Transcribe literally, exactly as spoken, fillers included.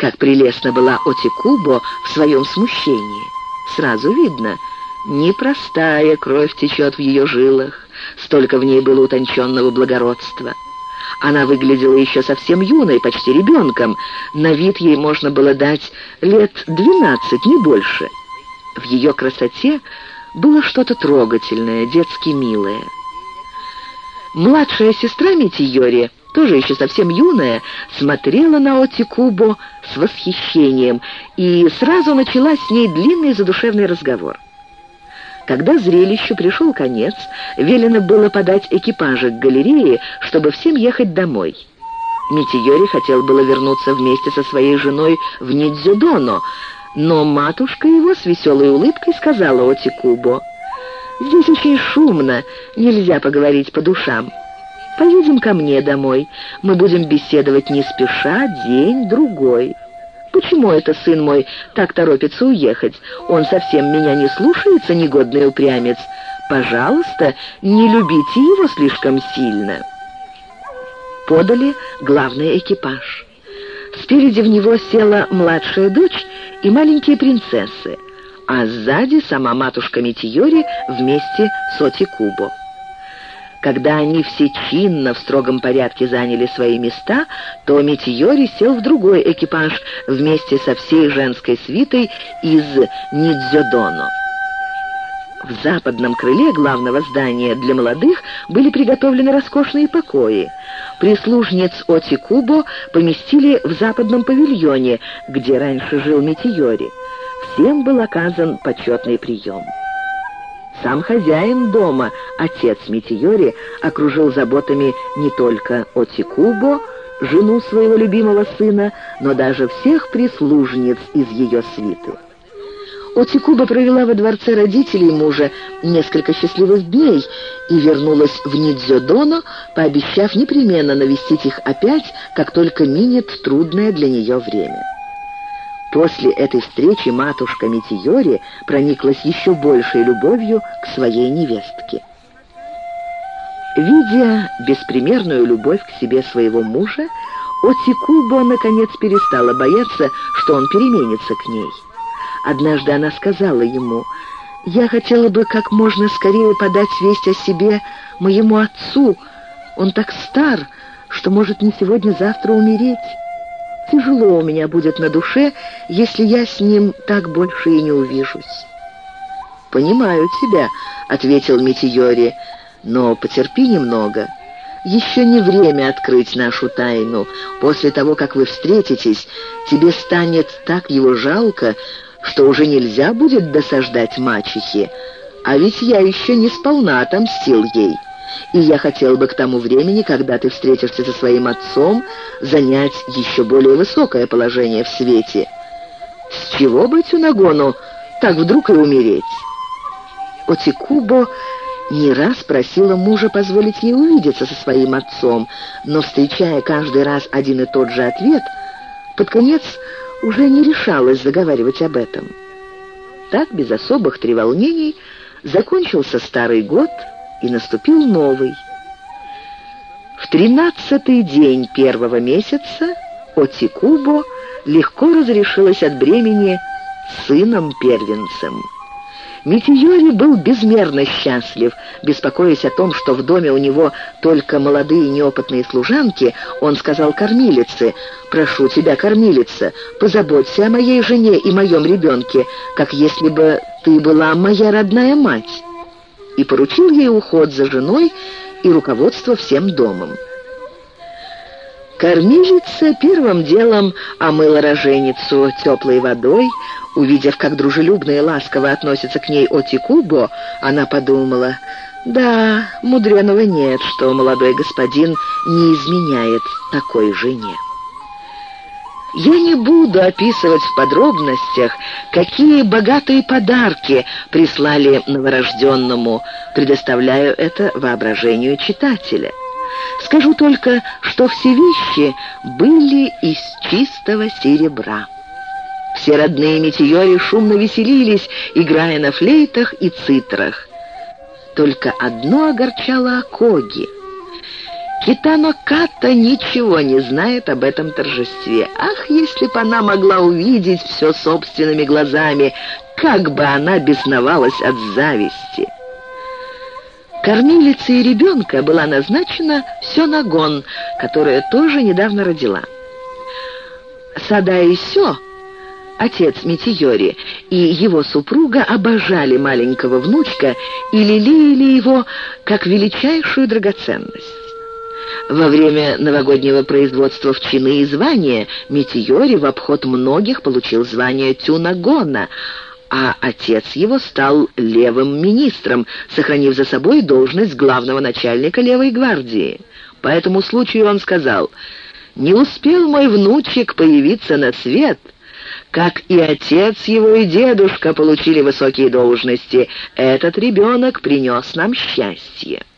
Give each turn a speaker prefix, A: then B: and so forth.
A: Как прелестно была Отикубо в своем смущении. Сразу видно, непростая кровь течет в ее жилах, столько в ней было утонченного благородства. Она выглядела еще совсем юной, почти ребенком. На вид ей можно было дать лет двенадцать, не больше. В ее красоте было что-то трогательное, детски милое. Младшая сестра Митийори, тоже еще совсем юная, смотрела на Отикубо с восхищением и сразу начала с ней длинный задушевный разговор. Когда зрелищу пришел конец, велено было подать экипажи к галерее, чтобы всем ехать домой. Митийори хотел было вернуться вместе со своей женой в Нидзёдоно, но матушка его с веселой улыбкой сказала Отикубо: «Здесь очень шумно, нельзя поговорить по душам. Поедем ко мне домой, мы будем беседовать не спеша, день-другой. Почему это сын мой так торопится уехать? Он совсем меня не слушается, негодный упрямец. Пожалуйста, не любите его слишком сильно». Подали главный экипаж. Спереди в него села младшая дочь и маленькие принцессы, а сзади сама матушка Митийори вместе с Отикубо. Когда они все чинно в строгом порядке заняли свои места, то Митийори сел в другой экипаж вместе со всей женской свитой из Нидзёдоно. В западном крыле главного здания для молодых были приготовлены роскошные покои. Прислужниц Отикубо поместили в западном павильоне, где раньше жил Митийори. Всем был оказан почетный прием. Сам хозяин дома, отец Митийори, окружил заботами не только Отикубо, жену своего любимого сына, но даже всех прислужниц из ее свиты. Отикубо провела во дворце родителей мужа несколько счастливых дней и вернулась в Нидзёдоно, пообещав непременно навестить их опять, как только минет трудное для нее время. После этой встречи матушка Митийори прониклась еще большей любовью к своей невестке. Видя беспримерную любовь к себе своего мужа, Отикубо наконец перестала бояться, что он переменится к ней. Однажды она сказала ему: «Я хотела бы как можно скорее подать весть о себе моему отцу. Он так стар, что может не сегодня-завтра умереть. Тяжело у меня будет на душе, если я с ним так больше и не увижусь». «Понимаю тебя», — ответил Митийори, — «но потерпи немного. Еще не время открыть нашу тайну. После того, как вы встретитесь, тебе станет так его жалко, что уже нельзя будет досаждать мачехе. А ведь я еще не сполна отомстил ей. И я хотел бы к тому времени, когда ты встретишься со своим отцом, занять еще более высокое положение в свете. С чего бы Тюнагону так вдруг и умереть?» Отикубо не раз просила мужа позволить ей увидеться со своим отцом, но, встречая каждый раз один и тот же ответ, под конец уже не решалась заговаривать об этом. Так, без особых треволнений, закончился старый год, и наступил новый. В тринадцатый день первого месяца Отикубо легко разрешилась от бремени сыном-первенцем. Митийори был безмерно счастлив. Беспокоясь о том, что в доме у него только молодые неопытные служанки, он сказал кормилице: «Прошу тебя, кормилица, позаботься о моей жене и моем ребенке, как если бы ты была моя родная мать», и поручил ей уход за женой и руководство всем домом. Кормилица первым делом омыла роженицу теплой водой. Увидев, как дружелюбно и ласково относится к ней Отикубо, она подумала: да, мудреного нет, что молодой господин не изменяет такой жене. Я не буду описывать в подробностях, какие богатые подарки прислали новорожденному, предоставляю это воображению читателя. Скажу только, что все вещи были из чистого серебра. Все родные Митийори шумно веселились, играя на флейтах и цитрах. Только одно огорчало Акоги. Китано Ката ничего не знает об этом торжестве. Ах, если бы она могла увидеть все собственными глазами, как бы она бесновалась от зависти. Кормилицей ребенка была назначена Сёнагон, которая тоже недавно родила. Садай Сё, отец Метиори, и его супруга обожали маленького внучка и лелеяли его как величайшую драгоценность. Во время новогоднего производства в чины и звания Метиори в обход многих получил звание Тюнагона, а отец его стал левым министром, сохранив за собой должность главного начальника левой гвардии. По этому случаю он сказал: «Не успел мой внучек появиться на свет, как и отец его, и дедушка получили высокие должности. Этот ребенок принес нам счастье».